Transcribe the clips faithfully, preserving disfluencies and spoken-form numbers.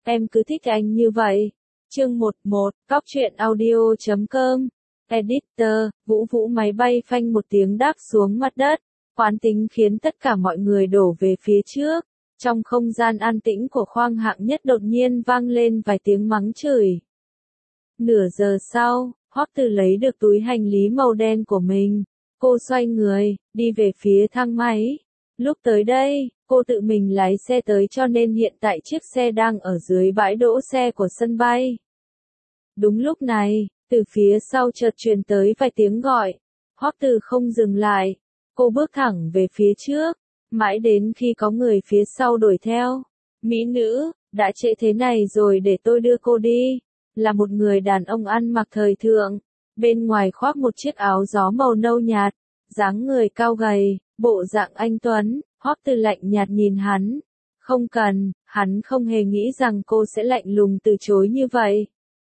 em cứ thích anh như vậy. Chương một một, Cóc truyện audio chấm com. Editor, Vũ Vũ máy bay phanh một tiếng đáp xuống mặt đất. Quán tính khiến tất cả mọi người đổ về phía trước. Trong không gian an tĩnh của khoang hạng nhất đột nhiên vang lên vài tiếng mắng chửi. Nửa giờ sau, Hoắc Từ lấy được túi hành lý màu đen của mình. Cô xoay người, đi về phía thang máy. Lúc tới đây, cô tự mình lái xe tới cho nên hiện tại chiếc xe đang ở dưới bãi đỗ xe của sân bay. Đúng lúc này, từ phía sau chợt truyền tới vài tiếng gọi. Hoắc Từ không dừng lại. Cô bước thẳng về phía trước, mãi đến khi có người phía sau đuổi theo. Mỹ nữ, đã trễ thế này rồi để tôi đưa cô đi. Là một người đàn ông ăn mặc thời thượng. Bên ngoài khoác một chiếc áo gió màu nâu nhạt. Dáng người cao gầy, bộ dạng anh tuấn. Hoắc Từ lạnh nhạt nhìn hắn. Không cần, hắn không hề nghĩ rằng cô sẽ lạnh lùng từ chối như vậy.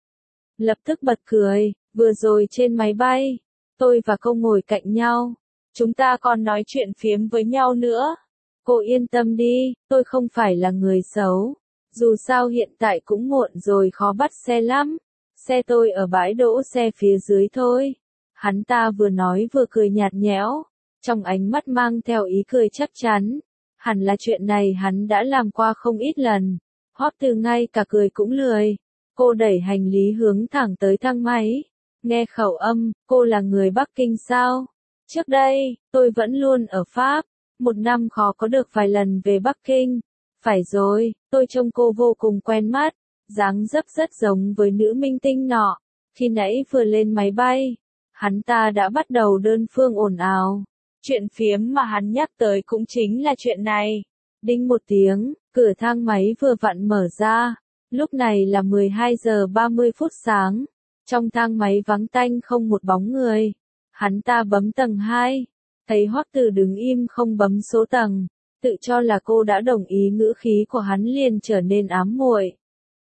Lập tức bật cười, vừa rồi trên máy bay, tôi và cô ngồi cạnh nhau. Chúng ta còn nói chuyện phiếm với nhau nữa. Cô yên tâm đi, tôi không phải là người xấu. Dù sao hiện tại cũng muộn rồi, khó bắt xe lắm. Xe tôi ở bãi đỗ xe phía dưới thôi. Hắn ta vừa nói vừa cười nhạt nhẽo, trong ánh mắt mang theo ý cười chắc chắn. Hẳn là chuyện này hắn đã làm qua không ít lần. Hoắc Từ ngay cả cười cũng lười. Cô đẩy hành lý hướng thẳng tới thang máy. Nghe khẩu âm, cô là người Bắc Kinh sao? Trước đây, tôi vẫn luôn ở Pháp. Một năm khó có được vài lần về Bắc Kinh. Phải rồi, tôi trông cô vô cùng quen mắt. Dáng dấp rất giống với nữ minh tinh nọ. Khi nãy vừa lên máy bay, hắn ta đã bắt đầu đơn phương ồn ào. Chuyện phiếm mà hắn nhắc tới cũng chính là chuyện này. Đinh một tiếng, cửa thang máy vừa vặn mở ra. Lúc này là mười hai giờ ba mươi phút sáng. Trong thang máy vắng tanh không một bóng người. Hắn ta bấm tầng hai. Thấy Hoắc Từ đứng im không bấm số tầng. Tự cho là cô đã đồng ý, ngữ khí của hắn liền trở nên ám muội.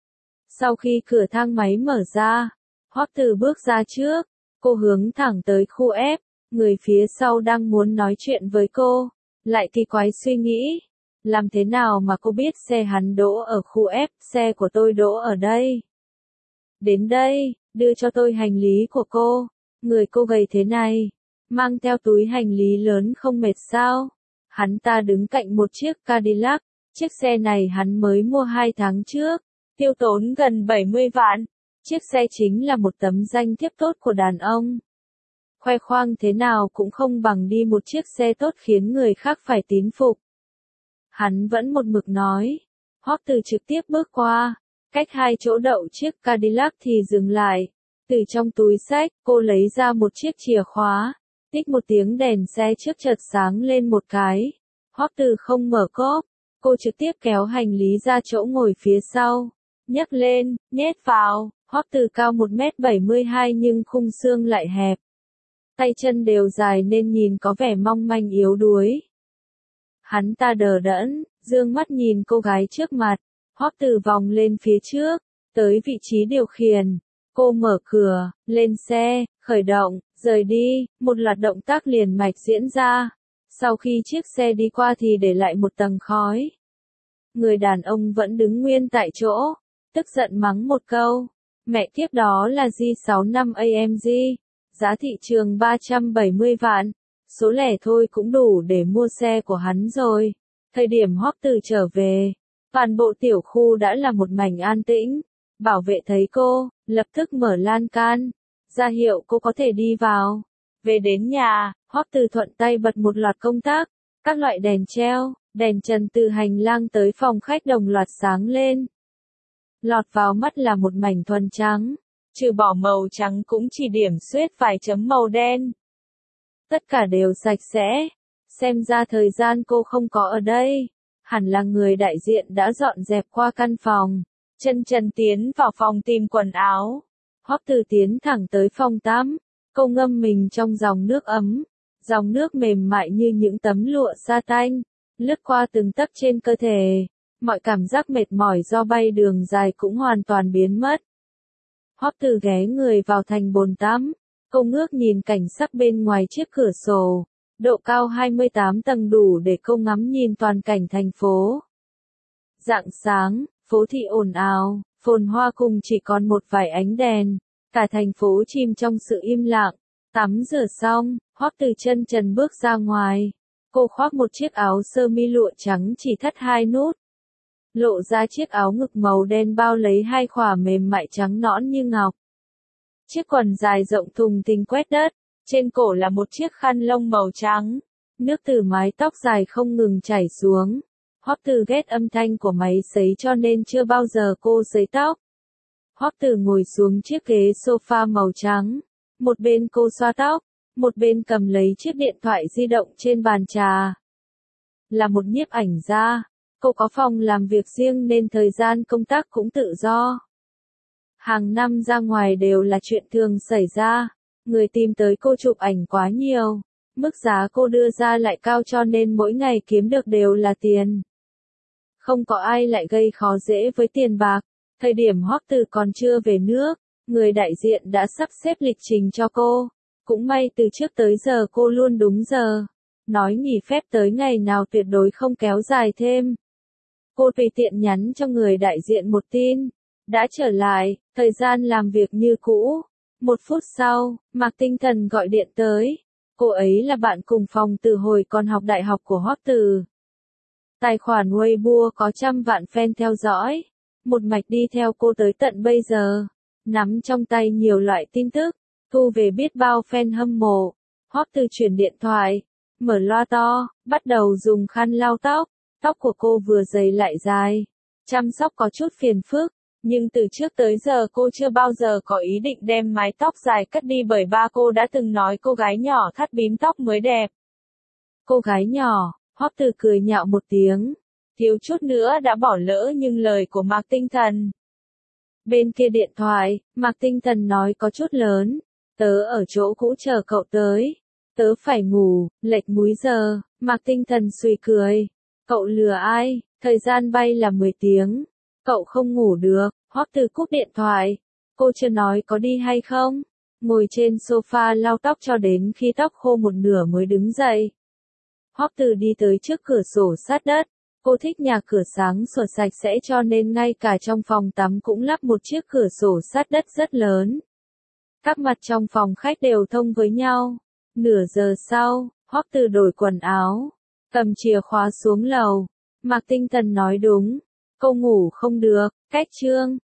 Sau khi cửa thang máy mở ra, Hoắc Từ bước ra trước. Cô hướng thẳng tới khu F. Người phía sau đang muốn nói chuyện với cô. Lại kỳ quái suy nghĩ. Làm thế nào mà cô biết xe hắn đỗ ở khu F, xe của tôi đỗ ở đây? Đến đây, đưa cho tôi hành lý của cô. Người cô gầy thế này, mang theo túi hành lý lớn không mệt sao? Hắn ta đứng cạnh một chiếc Cadillac. Chiếc xe này hắn mới mua hai tháng trước. Tiêu tốn gần bảy mươi vạn. Chiếc xe chính là một tấm danh thiếp tốt của đàn ông. Khoe khoang thế nào cũng không bằng đi một chiếc xe tốt khiến người khác phải tín phục. Hắn vẫn một mực nói. Hoắc Từ trực tiếp bước qua. Cách hai chỗ đậu chiếc Cadillac thì dừng lại. Từ trong túi xách, cô lấy ra một chiếc chìa khóa. Tích một tiếng đèn xe trước chợt sáng lên một cái. Hoắc Từ không mở cốp. Cô trực tiếp kéo hành lý ra chỗ ngồi phía sau. Nhấc lên, nhét vào. Hoắc Từ cao một mét bảy mươi hai nhưng khung xương lại hẹp. Tay chân đều dài nên nhìn có vẻ mong manh yếu đuối. Hắn ta đờ đẫn, dương mắt nhìn cô gái trước mặt. Hoắc Từ vòng lên phía trước, tới vị trí điều khiển. Cô mở cửa, lên xe, khởi động, rời đi, một loạt động tác liền mạch diễn ra. Sau khi chiếc xe đi qua thì để lại một tầng khói. Người đàn ông vẫn đứng nguyên tại chỗ, tức giận mắng một câu. Mẹ kiếp, đó là G sáu năm A M G, giá thị trường ba trăm bảy mươi vạn. Số lẻ thôi cũng đủ để mua xe của hắn rồi. Thời điểm Hoắc Từ trở về, toàn bộ tiểu khu đã là một mảnh an tĩnh. Bảo vệ thấy cô, lập tức mở lan can, ra hiệu cô có thể đi vào. Về đến nhà, Hoắc Từ thuận tay bật một loạt công tắc. Các loại đèn treo, đèn trần từ hành lang tới phòng khách đồng loạt sáng lên. Lọt vào mắt là một mảnh thuần trắng. Trừ bỏ màu trắng cũng chỉ điểm xuyết vài chấm màu đen. Tất cả đều sạch sẽ. Xem ra thời gian cô không có ở đây. Hẳn là người đại diện đã dọn dẹp qua căn phòng. Chân trần tiến vào phòng tìm quần áo. Hoắc Từ tiến thẳng tới phòng tắm. Cô ngâm mình trong dòng nước ấm. Dòng nước mềm mại như những tấm lụa sa tanh. Lướt qua từng tấc trên cơ thể. Mọi cảm giác mệt mỏi do bay đường dài cũng hoàn toàn biến mất. Hoắc Từ ghé người vào thành bồn tắm. Cô ngước nhìn cảnh sắc bên ngoài chiếc cửa sổ. Độ cao hai mươi tám tầng đủ để cô ngắm nhìn toàn cảnh thành phố. Rạng sáng, Phố thị ồn ào, phồn hoa cùng chỉ còn một vài ánh đèn. Cả thành phố chìm trong sự im lặng. Tắm rửa xong, Hoắc Từ chân trần bước ra ngoài. Cô khoác một chiếc áo sơ mi lụa trắng chỉ thắt hai nút. Lộ ra chiếc áo ngực màu đen bao lấy hai khỏa mềm mại trắng nõn như ngọc. Chiếc quần dài rộng thùng thình quét đất. Trên cổ là một chiếc khăn lông màu trắng. Nước từ mái tóc dài không ngừng chảy xuống. Hoắc Từ ghét âm thanh của máy sấy cho nên chưa bao giờ cô sấy tóc. Hoắc Từ ngồi xuống chiếc ghế sofa màu trắng. Một bên cô xoa tóc, một bên cầm lấy chiếc điện thoại di động trên bàn trà. Là một nhiếp ảnh gia, cô có phòng làm việc riêng nên thời gian công tác cũng tự do. Hàng năm ra ngoài đều là chuyện thường xảy ra, người tìm tới cô chụp ảnh quá nhiều, mức giá cô đưa ra lại cao cho nên mỗi ngày kiếm được đều là tiền. Không có ai lại gây khó dễ với tiền bạc, thời điểm Hoắc Từ còn chưa về nước, người đại diện đã sắp xếp lịch trình cho cô. Cũng may từ trước tới giờ cô luôn đúng giờ. Nói nghỉ phép tới ngày nào tuyệt đối không kéo dài thêm. Cô tùy tiện nhắn cho người đại diện một tin. Đã trở lại, thời gian làm việc như cũ. Một phút sau, Mạc Tinh Thần gọi điện tới. Cô ấy là bạn cùng phòng từ hồi còn học đại học của Hoắc Từ. Tài khoản Weibo có trăm vạn fan theo dõi. Một mạch đi theo cô tới tận bây giờ. Nắm trong tay nhiều loại tin tức. Thu về biết bao fan hâm mộ. Hoắc Từ chuyển điện thoại. Mở loa to, bắt đầu dùng khăn lau tóc. Tóc của cô vừa dày lại dài. Chăm sóc có chút phiền phức. Nhưng từ trước tới giờ cô chưa bao giờ có ý định đem mái tóc dài cắt đi bởi ba cô đã từng nói cô gái nhỏ thắt bím tóc mới đẹp. Cô gái nhỏ, Hoắc Từ cười nhạo một tiếng. Thiếu chút nữa đã bỏ lỡ nhưng lời của Mạc Tinh Thần. Bên kia điện thoại, Mạc Tinh Thần nói có chút lớn. Tớ ở chỗ cũ chờ cậu tới. Tớ phải ngủ, lệch múi giờ. Mạc Tinh Thần suy cười. Cậu lừa ai, thời gian bay là mười tiếng. Cậu không ngủ được. Hoắc Từ cúp điện thoại. Cô chưa nói có đi hay không. Ngồi trên sofa lau tóc cho đến khi tóc khô một nửa mới đứng dậy. Hoắc Từ đi tới trước cửa sổ sát đất. Cô thích nhà cửa sáng sủa sạch sẽ cho nên ngay cả trong phòng tắm cũng lắp một chiếc cửa sổ sát đất rất lớn. Các mặt trong phòng khách đều thông với nhau. Nửa giờ sau, Hoắc Từ đổi quần áo, cầm chìa khóa xuống lầu. Mạc Tinh Thần nói đúng, cô ngủ không được, cách chương.